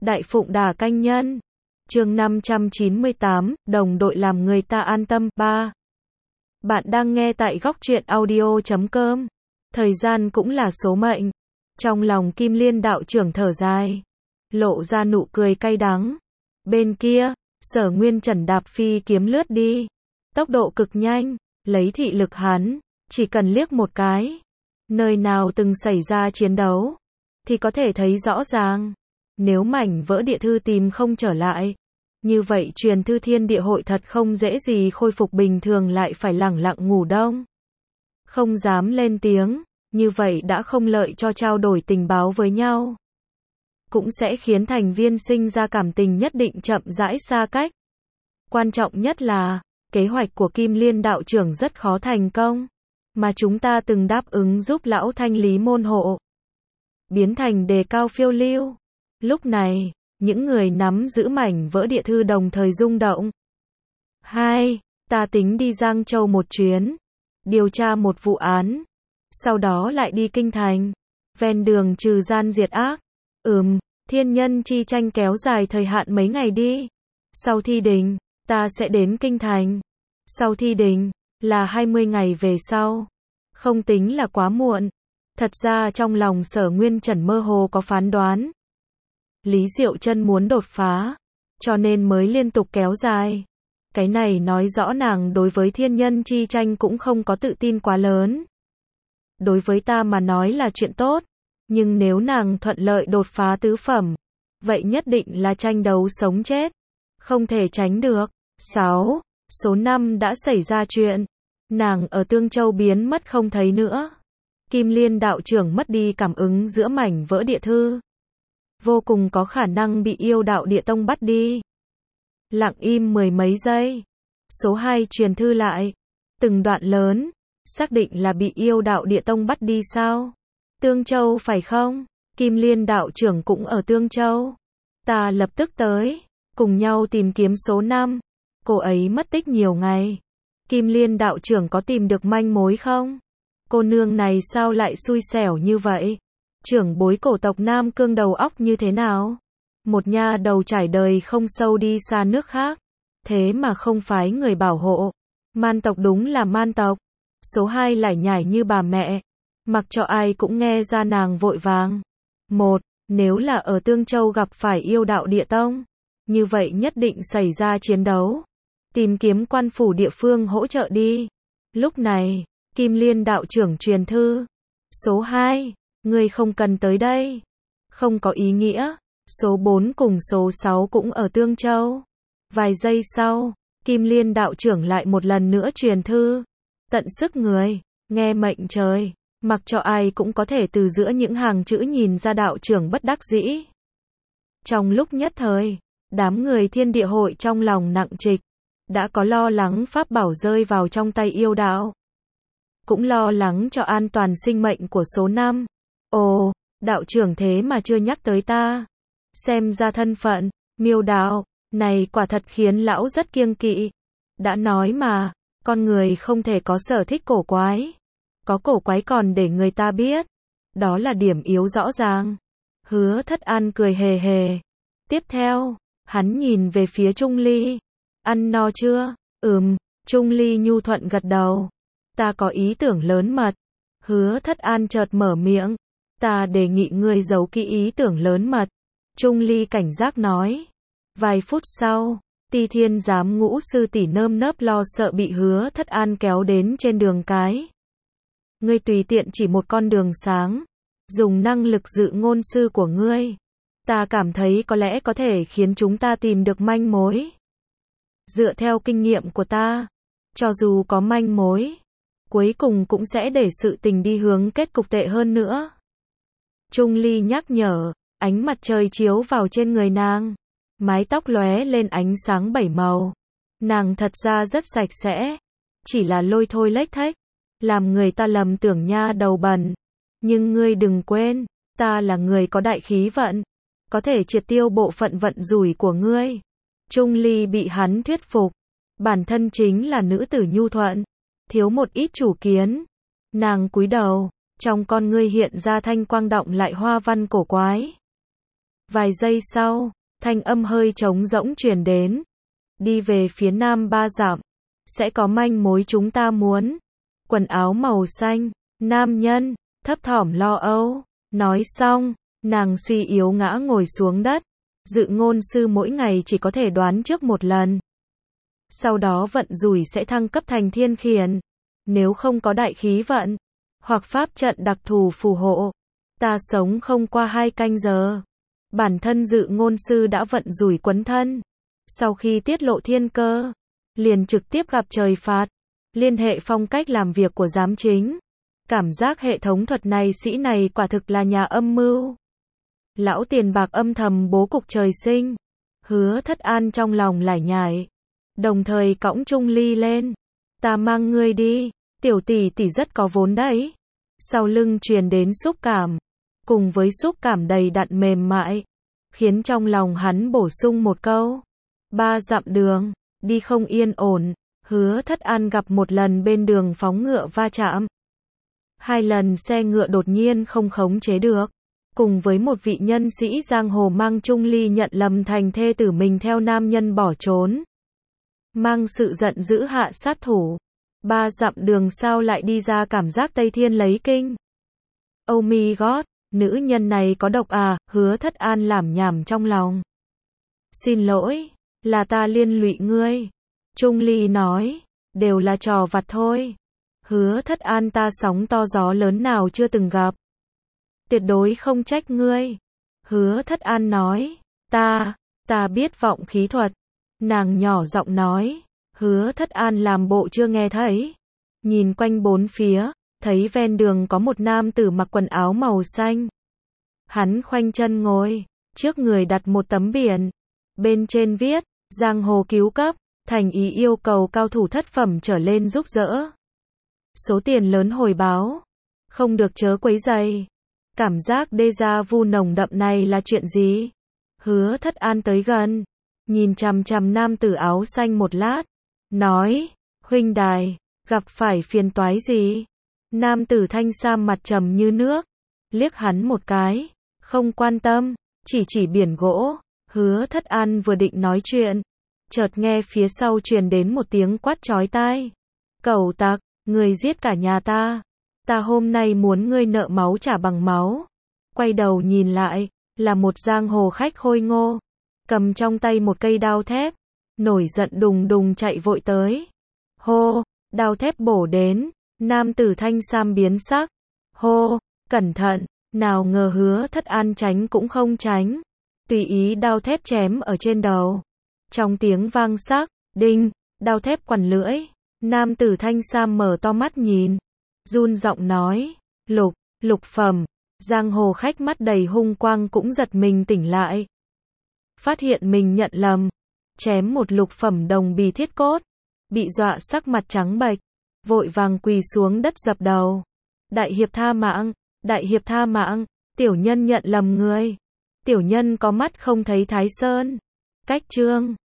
Đại Phụng Đà Canh Nhân. Chương 598, đồng đội làm người ta an tâm. 3. Bạn đang nghe tại góc truyện audio.com. Thời gian cũng là số mệnh. Trong lòng Kim Liên đạo trưởng thở dài, lộ ra nụ cười cay đắng. Bên kia, Sở Nguyên Trần đạp phi kiếm lướt đi, tốc độ cực nhanh, lấy thị lực hắn, chỉ cần liếc một cái, nơi nào từng xảy ra chiến đấu, thì có thể thấy rõ ràng. Nếu mảnh vỡ địa thư tìm không trở lại, như vậy truyền thư thiên địa hội thật không dễ gì khôi phục bình thường, lại phải lẳng lặng ngủ đông. Không dám lên tiếng, như vậy đã không lợi cho trao đổi tình báo với nhau. Cũng sẽ khiến thành viên sinh ra cảm tình nhất định chậm rãi xa cách. Quan trọng nhất là, kế hoạch của Kim Liên đạo trưởng rất khó thành công, mà chúng ta từng đáp ứng giúp lão thanh lý môn hộ, biến thành đề cao phiêu lưu. Lúc này, những người nắm giữ mảnh vỡ địa thư đồng thời rung động. 2. Ta tính đi Giang Châu một chuyến, điều tra một vụ án, sau đó lại đi Kinh Thành, ven đường trừ gian diệt ác. Thiên nhân chi tranh kéo dài thời hạn mấy ngày đi. Sau thi đình, ta sẽ đến Kinh Thành. Sau thi đình, là 20 ngày về sau. Không tính là quá muộn. Thật ra trong lòng Sở Nguyên Trần mơ hồ có phán đoán. Lý Diệu Chân muốn đột phá, cho nên mới liên tục kéo dài. Cái này nói rõ nàng đối với thiên nhân chi tranh cũng không có tự tin quá lớn. Đối với ta mà nói là chuyện tốt, nhưng nếu nàng thuận lợi đột phá tứ phẩm, vậy nhất định là tranh đấu sống chết, không thể tránh được. 6. Số 5 đã xảy ra chuyện. Nàng ở Tương Châu biến mất không thấy nữa. Kim Liên đạo trưởng mất đi cảm ứng giữa mảnh vỡ địa thư, vô cùng có khả năng bị Yêu Đạo Địa Tông bắt đi. Lặng im mười mấy giây, số 2 truyền thư lại, từng đoạn lớn, xác định là bị Yêu Đạo Địa Tông bắt đi sao? Tương Châu phải không? Kim Liên đạo trưởng cũng ở Tương Châu. Ta lập tức tới, cùng nhau tìm kiếm số 5. Cô ấy mất tích nhiều ngày. Kim Liên đạo trưởng có tìm được manh mối không? Cô nương này sao lại xui xẻo như vậy? Trưởng bối cổ tộc Nam Cương đầu óc như thế nào? Một nha đầu trải đời không sâu đi xa nước khác, thế mà không phái người bảo hộ. Man tộc đúng là man tộc. Số 2 lại nhảy như bà mẹ, mặc cho ai cũng nghe ra nàng vội vàng. 1. Nếu là ở Tương Châu gặp phải Yêu Đạo Địa Tông, như vậy nhất định xảy ra chiến đấu. Tìm kiếm quan phủ địa phương hỗ trợ đi. Lúc này, Kim Liên đạo trưởng truyền thư. Số 2, ngươi không cần tới đây. Không có ý nghĩa. Số 4 cùng số 6 cũng ở Tương Châu. Vài giây sau, Kim Liên đạo trưởng lại một lần nữa truyền thư. Tận sức người, nghe mệnh trời. Mặc cho ai cũng có thể từ giữa những hàng chữ nhìn ra đạo trưởng bất đắc dĩ. Trong lúc nhất thời, đám người thiên địa hội trong lòng nặng trịch. Đã có lo lắng pháp bảo rơi vào trong tay yêu đạo, cũng lo lắng cho an toàn sinh mệnh của số 5. Ồ, đạo trưởng thế mà chưa nhắc tới ta. Xem ra thân phận, Miêu đạo, này quả thật khiến lão rất kiêng kỵ. Đã nói mà, con người không thể có sở thích cổ quái. Có cổ quái còn để người ta biết. Đó là điểm yếu rõ ràng. Hứa Thất An cười hề hề. Tiếp theo, hắn nhìn về phía Trung Ly. Ăn no chưa? Trung Ly nhu thuận gật đầu. Ta có ý tưởng lớn mật. Hứa Thất An chợt mở miệng. Ta đề nghị ngươi giấu kỹ ý tưởng lớn mật. Trung Ly cảnh giác nói. Vài phút sau, Ti Thiên giám ngũ sư tỷ nơm nớp lo sợ bị Hứa Thất An kéo đến trên đường cái. Ngươi tùy tiện chỉ một con đường sáng, dùng năng lực dự ngôn sư của ngươi, ta cảm thấy có lẽ có thể khiến chúng ta tìm được manh mối. Dựa theo kinh nghiệm của ta, cho dù có manh mối, cuối cùng cũng sẽ để sự tình đi hướng kết cục tệ hơn nữa. Trung Ly nhắc nhở, ánh mặt trời chiếu vào trên người nàng, mái tóc lóe lên ánh sáng 7 màu. Nàng thật ra rất sạch sẽ, chỉ là lôi thôi lếch thếch, làm người ta lầm tưởng nha đầu bẩn. Nhưng ngươi đừng quên, ta là người có đại khí vận, có thể triệt tiêu bộ phận vận rủi của ngươi. Trung Ly bị hắn thuyết phục, bản thân chính là nữ tử nhu thuận, thiếu một ít chủ kiến. Nàng cúi đầu, trong con ngươi hiện ra thanh quang động lại hoa văn cổ quái. Vài giây sau, thanh âm hơi trống rỗng truyền đến. Đi về phía nam 3 dặm, sẽ có manh mối chúng ta muốn. Quần áo màu xanh, nam nhân, thấp thỏm lo âu. Nói xong, nàng suy yếu ngã ngồi xuống đất. Dự ngôn sư mỗi ngày chỉ có thể đoán trước một lần. Sau đó vận rủi sẽ thăng cấp thành thiên khiển. Nếu không có đại khí vận, hoặc pháp trận đặc thù phù hộ, ta sống không qua 2 canh giờ. Bản thân dự ngôn sư đã vận rủi quấn thân. Sau khi tiết lộ thiên cơ, liền trực tiếp gặp trời phạt. Liên hệ phong cách làm việc của giám chính. Cảm giác hệ thống thuật này sĩ này quả thực là nhà âm mưu. Lão tiền bạc âm thầm bố cục trời sinh. Hứa Thất An trong lòng lải nhải. Đồng thời cõng Trung Ly lên. Ta mang ngươi đi, tiểu tỷ tỷ rất có vốn đấy. Sau lưng truyền đến xúc cảm. Cùng với xúc cảm đầy đặn mềm mại. Khiến trong lòng hắn bổ sung một câu. 3 dặm đường, đi không yên ổn. Hứa Thất An gặp một lần bên đường phóng ngựa va chạm. 2 lần xe ngựa đột nhiên không khống chế được. Cùng với một vị nhân sĩ giang hồ mang Trung Ly nhận lầm thành thê tử mình theo nam nhân bỏ trốn. Mang sự giận dữ hạ sát thủ. 3 dặm đường sao lại đi ra cảm giác Tây Thiên lấy kinh. Oh my god, nữ nhân này có độc à, Hứa Thất An lảm nhảm trong lòng. Xin lỗi, là ta liên lụy ngươi. Trung Ly nói, đều là trò vặt thôi. Hứa Thất An ta sóng to gió lớn nào chưa từng gặp. Tuyệt đối không trách ngươi. Hứa Thất An nói, ta biết vọng khí thuật. Nàng nhỏ giọng nói, Hứa Thất An làm bộ chưa nghe thấy. Nhìn quanh bốn phía, thấy ven đường có một nam tử mặc quần áo màu xanh. Hắn khoanh chân ngồi, trước người đặt một tấm biển. Bên trên viết, giang hồ cứu cấp, thành ý yêu cầu cao thủ thất phẩm trở lên giúp đỡ. Số tiền lớn hồi báo, không được chớ quấy rầy. Cảm giác déjà vu nồng đậm này là chuyện gì? Hứa Thất An tới gần, nhìn chằm chằm nam tử áo xanh một lát, nói, huynh đài, gặp phải phiền toái gì? Nam tử thanh sam mặt trầm như nước, liếc hắn một cái, không quan tâm, chỉ biển gỗ. Hứa Thất An vừa định nói chuyện, chợt nghe phía sau truyền đến một tiếng quát chói tai. Cẩu tặc, người giết cả nhà ta hôm nay muốn ngươi nợ máu trả bằng máu. Quay đầu nhìn lại, là một giang hồ khách khôi ngô, cầm trong tay một cây đao thép, nổi giận đùng đùng chạy vội tới. Hô, đao thép bổ đến, nam tử thanh sam biến sắc. Hô, cẩn thận, nào ngờ Hứa Thất An tránh cũng không tránh, tùy ý đao thép chém ở trên đầu. Trong tiếng vang sắc, đinh, đao thép quằn lưỡi, nam tử thanh sam mở to mắt nhìn, run giọng nói, lục phẩm. Giang hồ khách mắt đầy hung quang cũng giật mình tỉnh lại. Phát hiện mình nhận lầm, chém một lục phẩm đồng bì thiết cốt, bị dọa sắc mặt trắng bệch, vội vàng quỳ xuống đất dập đầu. Đại hiệp tha mạng, tiểu nhân nhận lầm người. Tiểu nhân có mắt không thấy Thái Sơn. Cách chương